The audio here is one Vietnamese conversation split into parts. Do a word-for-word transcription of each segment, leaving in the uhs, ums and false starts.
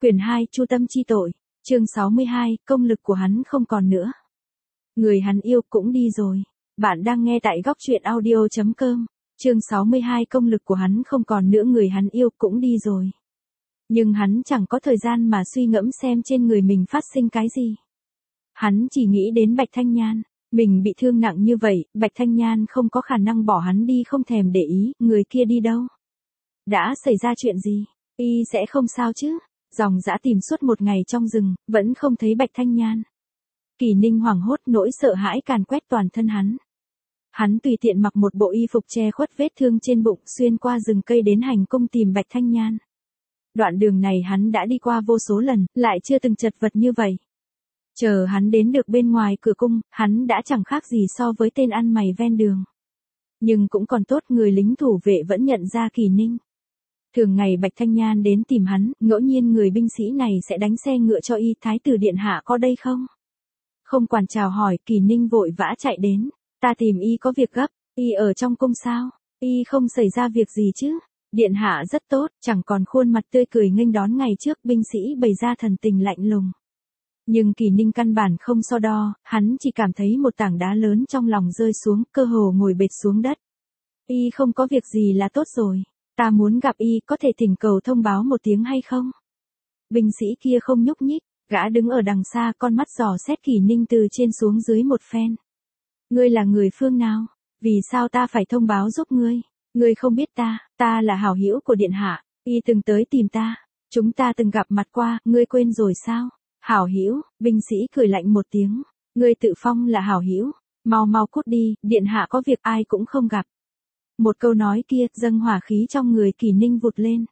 Quyển hai Chu Tâm chi tội, chương sáu mươi hai, công lực của hắn không còn nữa. Người hắn yêu cũng đi rồi. Bạn đang nghe tại góc truyện audio chấm com, chương sáu mươi hai công lực của hắn không còn nữa, người hắn yêu cũng đi rồi. Nhưng hắn chẳng có thời gian mà suy ngẫm xem trên người mình phát sinh cái gì. Hắn chỉ nghĩ đến Bạch Thanh Nhan, mình bị thương nặng như vậy, Bạch Thanh Nhan không có khả năng bỏ hắn đi không thèm để ý, người kia đi đâu? Đã xảy ra chuyện gì? Y sẽ không sao chứ? Dòng dã tìm suốt một ngày trong rừng, vẫn không thấy Bạch Thanh Nhan. Kỳ Ninh hoảng hốt, nỗi sợ hãi càn quét toàn thân hắn. Hắn tùy tiện mặc một bộ y phục che khuất vết thương trên bụng, xuyên qua rừng cây đến hành cung tìm Bạch Thanh Nhan. Đoạn đường này hắn đã đi qua vô số lần, lại chưa từng chật vật như vậy. Chờ hắn đến được bên ngoài cửa cung, hắn đã chẳng khác gì so với tên ăn mày ven đường. Nhưng cũng còn tốt, người lính thủ vệ vẫn nhận ra Kỳ Ninh. Thường ngày Bạch Thanh Nhan đến tìm hắn, ngẫu nhiên người binh sĩ này sẽ đánh xe ngựa cho y. Thái tử điện hạ có đây không? Không quản chào hỏi, Kỳ Ninh vội vã chạy đến. Ta tìm y có việc gấp. Y ở trong cung sao? Y không xảy ra việc gì chứ? Điện hạ rất tốt, chẳng còn khuôn mặt tươi cười nghênh đón ngày trước, binh sĩ bày ra thần tình lạnh lùng. Nhưng Kỳ Ninh căn bản không so đo, hắn chỉ cảm thấy một tảng đá lớn trong lòng rơi xuống, cơ hồ ngồi bệt xuống đất. Y không có việc gì là tốt rồi. Ta muốn gặp y, có thể thỉnh cầu thông báo một tiếng hay không? Binh sĩ kia không nhúc nhích, gã đứng ở đằng xa, con mắt dò xét Kỳ Ninh từ trên xuống dưới một phen. Ngươi là người phương nào? Vì sao ta phải thông báo giúp ngươi? Ngươi không biết ta, ta là hảo hữu của điện hạ, y từng tới tìm ta, chúng ta từng gặp mặt qua, ngươi quên rồi sao? Hảo hữu, binh sĩ cười lạnh một tiếng, ngươi tự phong là hảo hữu, mau mau cút đi, điện hạ có việc ai cũng không gặp. Một câu nói kia dâng hỏa khí trong người Kỳ Ninh vụt lên.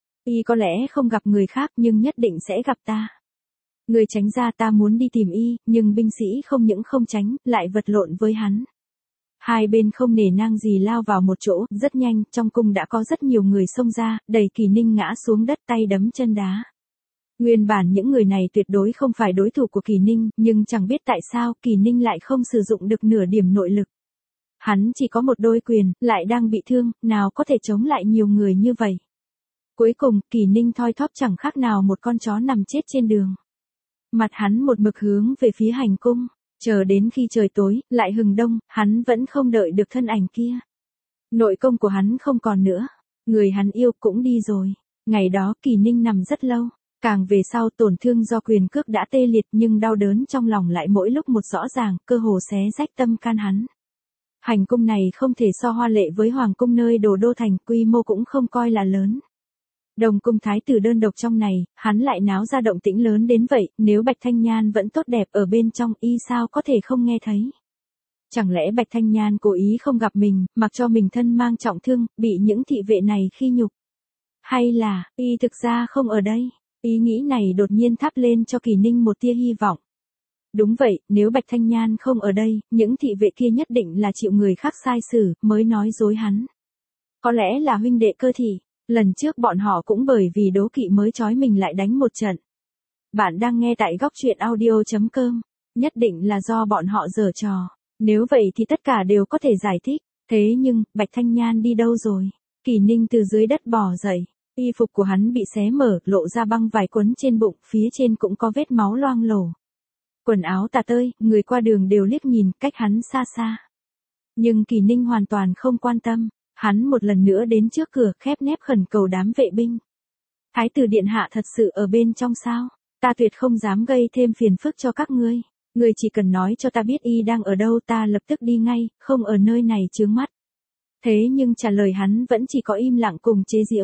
Y có lẽ không gặp người khác nhưng nhất định sẽ gặp ta. Người tránh ra, ta muốn đi tìm y, nhưng binh sĩ không những không tránh, lại vật lộn với hắn. Hai bên không nể nang gì lao vào một chỗ, rất nhanh, trong cung đã có rất nhiều người xông ra, đẩy Kỳ Ninh ngã xuống đất, tay đấm chân đá. Nguyên bản những người này tuyệt đối không phải đối thủ của Kỳ Ninh, nhưng chẳng biết tại sao Kỳ Ninh lại không sử dụng được nửa điểm nội lực. Hắn chỉ có một đôi quyền, lại đang bị thương, nào có thể chống lại nhiều người như vậy. Cuối cùng, Kỳ Ninh thoi thóp chẳng khác nào một con chó nằm chết trên đường. Mặt hắn một mực hướng về phía hành cung, chờ đến khi trời tối, lại hừng đông, hắn vẫn không đợi được thân ảnh kia. Nội công của hắn không còn nữa, người hắn yêu cũng đi rồi. Ngày đó Kỳ Ninh nằm rất lâu, càng về sau tổn thương do quyền cước đã tê liệt, nhưng đau đớn trong lòng lại mỗi lúc một rõ ràng, cơ hồ xé rách tâm can hắn. Hành cung này không thể so hoa lệ với hoàng cung nơi Đồ Đô thành, quy mô cũng không coi là lớn. Đồng cung thái tử đơn độc trong này, hắn lại náo ra động tĩnh lớn đến vậy, nếu Bạch Thanh Nhan vẫn tốt đẹp ở bên trong, y sao có thể không nghe thấy? Chẳng lẽ Bạch Thanh Nhan cố ý không gặp mình, mặc cho mình thân mang trọng thương, bị những thị vệ này khi nhục? Hay là, y thực ra không ở đây? Ý nghĩ này đột nhiên thắp lên cho Kỳ Ninh một tia hy vọng. Đúng vậy, nếu Bạch Thanh Nhan không ở đây, những thị vệ kia nhất định là chịu người khác sai xử, mới nói dối hắn. Có lẽ là huynh đệ cơ thị, lần trước bọn họ cũng bởi vì đố kỵ mới trói mình lại đánh một trận. Bạn đang nghe tại góc truyện audio chấm com, nhất định là do bọn họ giở trò. Nếu vậy thì tất cả đều có thể giải thích. Thế nhưng, Bạch Thanh Nhan đi đâu rồi? Kỳ Ninh từ dưới đất bò dậy. Y phục của hắn bị xé mở, lộ ra băng vải quấn trên bụng, phía trên cũng có vết máu loang lổ. Quần áo tả tơi, người qua đường đều liếc nhìn, cách hắn xa xa. Nhưng Kỳ Ninh hoàn toàn không quan tâm, hắn một lần nữa đến trước cửa, khép nép khẩn cầu đám vệ binh. Thái tử điện hạ thật sự ở bên trong sao? Ta tuyệt không dám gây thêm phiền phức cho các ngươi. Ngươi chỉ cần nói cho ta biết y đang ở đâu, ta lập tức đi ngay, không ở nơi này chướng mắt. Thế nhưng trả lời hắn vẫn chỉ có im lặng cùng chế giễu.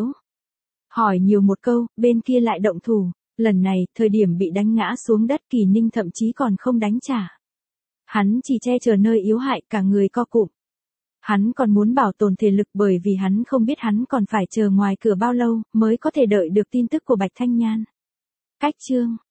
Hỏi nhiều một câu, bên kia lại động thủ. Lần này, thời điểm bị đánh ngã xuống đất, Kỳ Ninh thậm chí còn không đánh trả. Hắn chỉ che chở nơi yếu hại, cả người co cụm. Hắn còn muốn bảo tồn thể lực, bởi vì hắn không biết hắn còn phải chờ ngoài cửa bao lâu, mới có thể đợi được tin tức của Bạch Thanh Nhan. Cách chương,